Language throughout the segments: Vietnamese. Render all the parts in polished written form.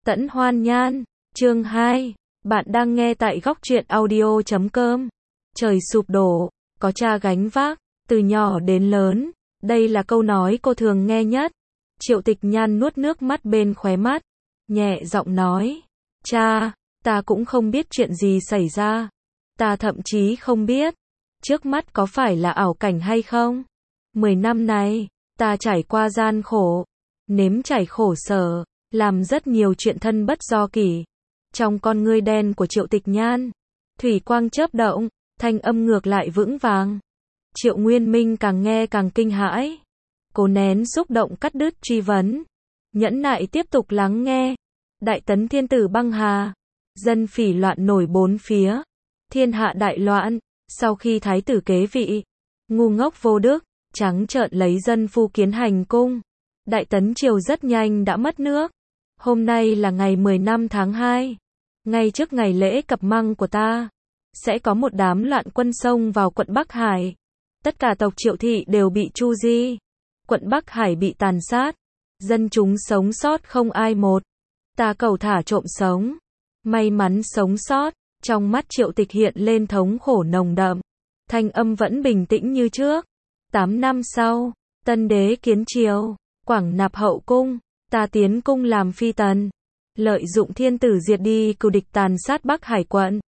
Tẫn Hoan Nhan, chương 2, bạn đang nghe tại góc truyện audio.com. Trời sụp đổ, có cha gánh vác, từ nhỏ đến lớn, đây là câu nói cô thường nghe nhất. Triệu Tịch Nhan nuốt nước mắt bên khóe mắt, nhẹ giọng nói, cha, ta cũng không biết chuyện gì xảy ra, ta thậm chí không biết, trước mắt có phải là ảo cảnh hay không. 10 năm này, ta trải qua gian khổ, nếm trải khổ sở, làm rất nhiều chuyện thân bất do kỷ. Trong con ngươi đen của Triệu Tịch Nhan, thủy quang chớp động, thanh âm ngược lại vững vàng. Triệu Nguyên Minh càng nghe càng kinh hãi, cố nén xúc động cắt đứt truy vấn, nhẫn nại tiếp tục lắng nghe. Đại tấn thiên tử băng hà, dân phỉ loạn nổi bốn phía, thiên hạ đại loạn. Sau khi thái tử kế vị, ngu ngốc vô đức, trắng trợn lấy dân phu kiến hành cung, đại tấn triều rất nhanh đã mất nước. Hôm nay là ngày 15 tháng 2, ngay trước ngày lễ cập măng của ta, sẽ có một đám loạn quân xông vào quận Bắc Hải. Tất cả tộc Triệu thị đều bị tru di, quận Bắc Hải bị tàn sát, dân chúng sống sót không ai một. Ta cầu thả trộm sống, may mắn sống sót. Trong mắt Triệu Tịch hiện lên thống khổ nồng đậm, thanh âm vẫn bình tĩnh như trước. 8 năm sau, tân đế kiến triều, Quảng nạp hậu cung, ta tiến cung làm phi tần, lợi dụng thiên tử diệt đi cừu địch tàn sát Bắc Hải quận.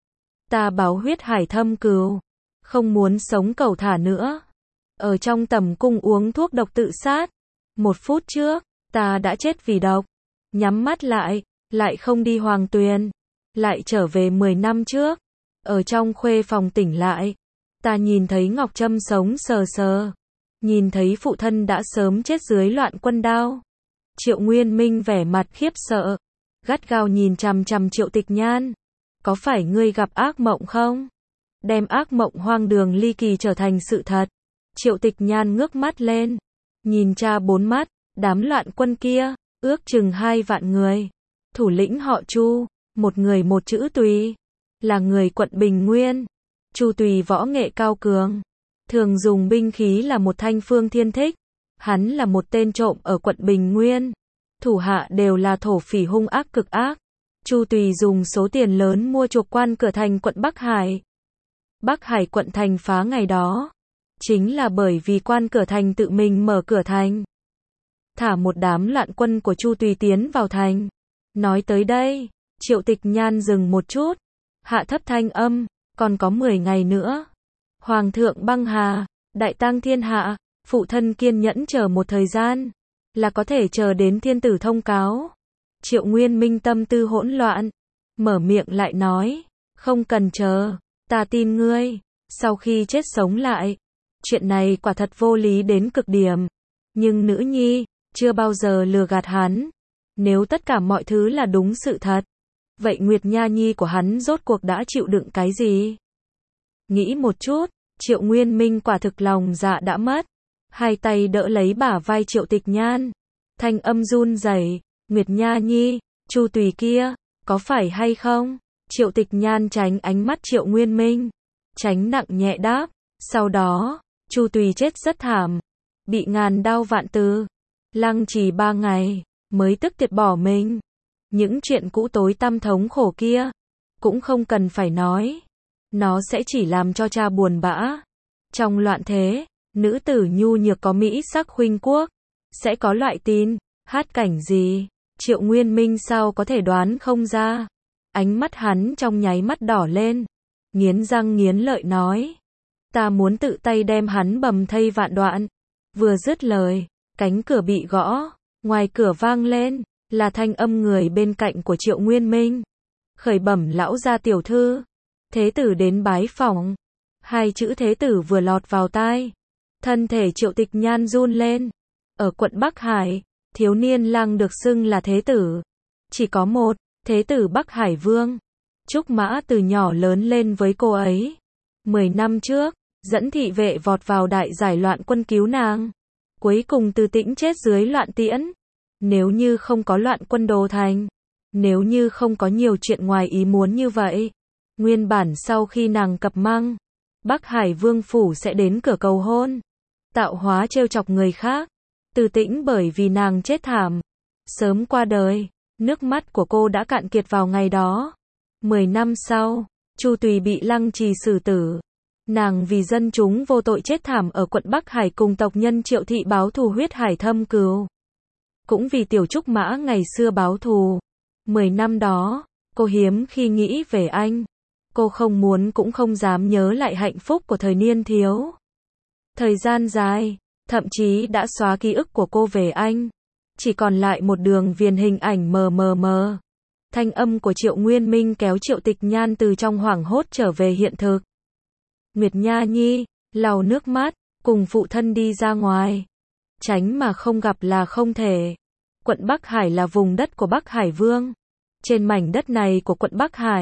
Ta báo huyết hải thâm cừu, không muốn sống cầu thả nữa. Ở trong tầm cung uống thuốc độc tự sát. 1 phút trước, ta đã chết vì độc. Nhắm mắt lại không đi hoàng tuyền, lại trở về 10 năm trước. Ở trong khuê phòng tỉnh lại, ta nhìn thấy Ngọc Trâm sống sờ sờ, nhìn thấy phụ thân đã sớm chết dưới loạn quân đao. Triệu Nguyên Minh vẻ mặt khiếp sợ, gắt gao nhìn chằm chằm Triệu Tịch Nhan. Có phải ngươi gặp ác mộng không? Đem ác mộng hoang đường ly kỳ trở thành sự thật. Triệu Tịch Nhan ngước mắt lên, nhìn cha 4 mắt, đám loạn quân kia, ước chừng 2 vạn người. Thủ lĩnh họ Chu, một người một chữ Tùy, là người quận Bình Nguyên. Chu Tùy võ nghệ cao cường, thường dùng binh khí là một thanh phương thiên thích. Hắn là một tên trộm ở quận Bình Nguyên, thủ hạ đều là thổ phỉ hung ác cực ác. Chu Tùy dùng số tiền lớn mua chuộc quan cửa thành quận Bắc Hải. Bắc Hải quận thành phá ngày đó, chính là bởi vì quan cửa thành tự mình mở cửa thành, thả một đám loạn quân của Chu Tùy tiến vào thành. Nói tới đây, Triệu Tịch Nhan dừng một chút, hạ thấp thanh âm, còn có 10 ngày nữa. Hoàng thượng băng hà, đại tang thiên hạ, phụ thân kiên nhẫn chờ một thời gian, là có thể chờ đến thiên tử thông cáo. Triệu Nguyên Minh tâm tư hỗn loạn, mở miệng lại nói, không cần chờ, ta tin ngươi, sau khi chết sống lại. Chuyện này quả thật vô lý đến cực điểm, nhưng nữ nhi chưa bao giờ lừa gạt hắn. Nếu tất cả mọi thứ là đúng sự thật, vậy Nguyệt Nha Nhi của hắn rốt cuộc đã chịu đựng cái gì? Nghĩ một chút, Triệu Nguyên Minh quả thực lòng dạ đã mất, hai tay đỡ lấy bả vai Triệu Tịch Nhan, thanh âm run rẩy, Nguyệt Nha Nhi, Chu Tùy kia, có phải hay không? Triệu Tịch Nhan tránh ánh mắt Triệu Nguyên Minh, tránh nặng nhẹ đáp, sau đó, Chu Tùy chết rất thảm, bị ngàn đao vạn từ, lăng trì 3 ngày, mới tức tiệt bỏ mình. Những chuyện cũ tối tăm thống khổ kia, cũng không cần phải nói, nó sẽ chỉ làm cho cha buồn bã. Trong loạn thế, nữ tử nhu nhược có mỹ sắc khuynh quốc, sẽ có loại tin, hát cảnh gì? Triệu Nguyên Minh sao có thể đoán không ra? Ánh mắt hắn trong nháy mắt đỏ lên, nghiến răng nghiến lợi nói, ta muốn tự tay đem hắn bầm thây vạn đoạn. Vừa dứt lời, cánh cửa bị gõ, ngoài cửa vang lên, là thanh âm người bên cạnh của Triệu Nguyên Minh. Khởi bẩm lão gia tiểu thư, thế tử đến bái phỏng. 2 chữ thế tử vừa lọt vào tai, thân thể Triệu Tịch Nhan run lên. Ở quận Bắc Hải, thiếu niên lang được xưng là thế tử, chỉ có một, thế tử Bắc Hải Vương. Trúc Mã từ nhỏ lớn lên với cô ấy. 10 năm trước, dẫn thị vệ vọt vào đại giải loạn quân cứu nàng, cuối cùng Từ Tĩnh chết dưới loạn tiễn. Nếu như không có loạn quân đồ thành, nếu như không có nhiều chuyện ngoài ý muốn như vậy, nguyên bản sau khi nàng cập măng, Bắc Hải Vương phủ sẽ đến cửa cầu hôn, tạo hóa trêu chọc người khác. Từ Tĩnh bởi vì nàng chết thảm, sớm qua đời, Nước mắt của cô đã cạn kiệt vào ngày đó. 10 năm sau, Chu Tùy bị lăng trì xử tử. Nàng vì dân chúng vô tội chết thảm ở quận Bắc Hải cùng tộc nhân Triệu thị báo thù huyết hải thâm cừu. Cũng vì Tiểu Trúc Mã ngày xưa báo thù. 10 năm đó, cô hiếm khi nghĩ về anh. Cô không muốn cũng không dám nhớ lại hạnh phúc của thời niên thiếu. Thời gian dài, thậm chí đã xóa ký ức của cô về anh. Chỉ còn lại một đường viền hình ảnh mờ mờ mờ. Thanh âm của Triệu Nguyên Minh kéo Triệu Tịch Nhan từ trong hoảng hốt trở về hiện thực. Nguyệt Nha Nhi, lau nước mắt, cùng phụ thân đi ra ngoài. Tránh mà không gặp là không thể. Quận Bắc Hải là vùng đất của Bắc Hải Vương. Trên mảnh đất này của quận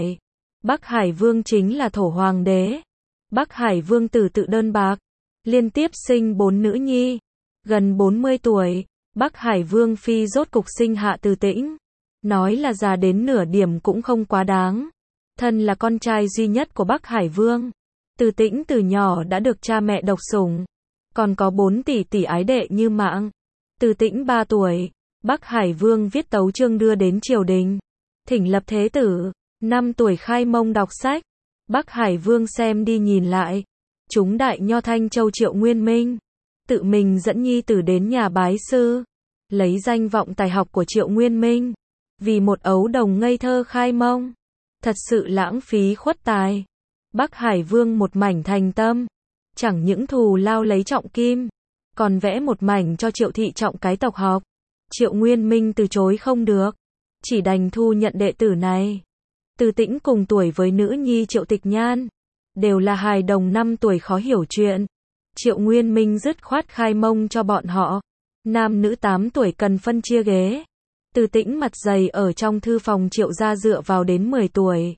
Bắc Hải Vương chính là thổ hoàng đế. Bắc Hải Vương tử tự đơn bạc, liên tiếp sinh 4 nữ nhi. Gần 40 tuổi, Bắc Hải Vương phi rốt cục sinh hạ Từ Tĩnh. Nói là già đến nửa điểm cũng không quá đáng. Thân là con trai duy nhất của Bắc Hải Vương. Từ Tĩnh từ nhỏ đã được cha mẹ độc sủng. Còn có 4 tỷ tỷ ái đệ như mạng. Từ Tĩnh 3 tuổi, Bắc Hải Vương viết tấu chương đưa đến triều đình. Thỉnh lập thế tử. 5 tuổi khai mông đọc sách. Bắc Hải Vương xem đi nhìn lại. Chúng đại nho Thanh Châu Triệu Nguyên Minh. Tự mình dẫn nhi tử đến nhà bái sư. Lấy danh vọng tài học của Triệu Nguyên Minh. Vì một ấu đồng ngây thơ khai mông. Thật sự lãng phí khuất tài. Bắc Hải Vương một mảnh thành tâm. Chẳng những thù lao lấy trọng kim. Còn vẽ một mảnh cho Triệu thị trọng cái tộc học. Triệu Nguyên Minh từ chối không được. Chỉ đành thu nhận đệ tử này. Từ Tĩnh cùng tuổi với nữ nhi Triệu Tịch Nhan. Đều là hài đồng 5 tuổi khó hiểu chuyện. Triệu Nguyên Minh dứt khoát khai mông cho bọn họ. Nam nữ 8 tuổi cần phân chia ghế. Từ Tĩnh mặt dày ở trong thư phòng Triệu gia dựa vào đến 10 tuổi.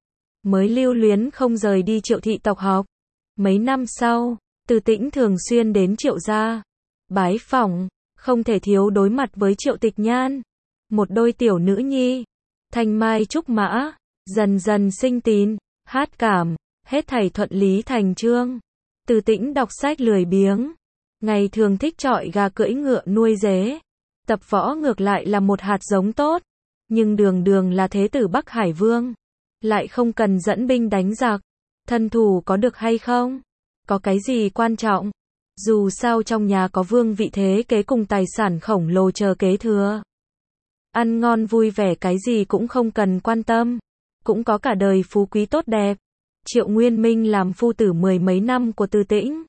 Mới lưu luyến không rời đi Triệu thị tộc học. Mấy năm sau, Từ Tĩnh thường xuyên đến Triệu gia. Bái phỏng, không thể thiếu đối mặt với Triệu Tịch Nhan. Một đôi tiểu nữ nhi. Thanh Mai Trúc Mã. Dần dần sinh tín, hát cảm. Hết thảy thuận lý thành chương. Từ Tĩnh đọc sách lười biếng. Ngày thường thích chọi gà cưỡi ngựa nuôi dế. Tập võ ngược lại là một hạt giống tốt. Nhưng đường đường là thế tử Bắc Hải Vương. Lại không cần dẫn binh đánh giặc. Thân thủ có được hay không? Có cái gì quan trọng? Dù sao trong nhà có vương vị thế kế cùng tài sản khổng lồ chờ kế thừa. Ăn ngon vui vẻ cái gì cũng không cần quan tâm. Cũng có cả đời phú quý tốt đẹp. Triệu Nguyên Minh làm phu tử 10 mấy năm của Từ Tĩnh.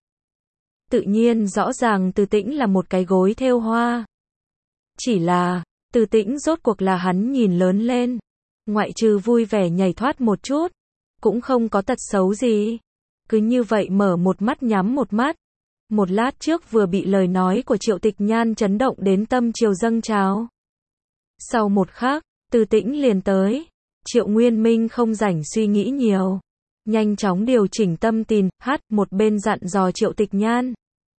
Tự nhiên rõ ràng Từ Tĩnh là một cái gối thêu hoa. Chỉ là, Từ Tĩnh rốt cuộc là hắn nhìn lớn lên. Ngoại trừ vui vẻ nhảy thoát một chút. Cũng không có tật xấu gì. Cứ như vậy mở một mắt nhắm một mắt. Một lát trước vừa bị lời nói của Triệu Tịch Nhan chấn động đến tâm triều dâng trào. Sau một khắc, Từ Tĩnh liền tới. Triệu Nguyên Minh không rảnh suy nghĩ nhiều. Nhanh chóng điều chỉnh tâm tình, một bên dặn dò Triệu Tịch Nhan.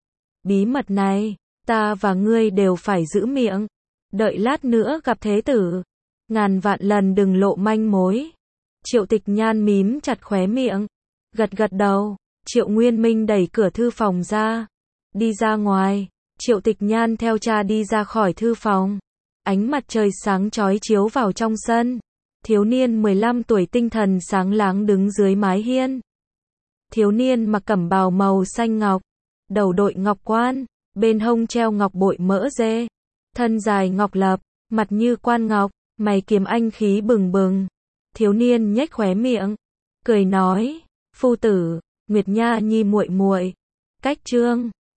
Bí mật này, ta và ngươi đều phải giữ miệng. Đợi lát nữa gặp thế tử. Ngàn vạn lần đừng lộ manh mối. Triệu Tịch Nhan mím chặt khóe miệng. Gật gật đầu. Triệu Nguyên Minh đẩy cửa thư phòng ra. Đi ra ngoài. Triệu Tịch Nhan theo cha đi ra khỏi thư phòng. Ánh mặt trời sáng chói chiếu vào trong sân. Thiếu niên 15 tuổi tinh thần sáng láng đứng dưới mái hiên. Thiếu niên mặc cẩm bào màu xanh ngọc. Đầu đội ngọc quan. Bên hông treo ngọc bội mỡ dê. Thân dài ngọc lập. Mặt như quan ngọc. Mày kiếm anh khí bừng bừng. Thiếu niên nhếch khóe miệng. Cười nói. Phu tử, Nguyệt Nha Nhi muội muội. Cách chương.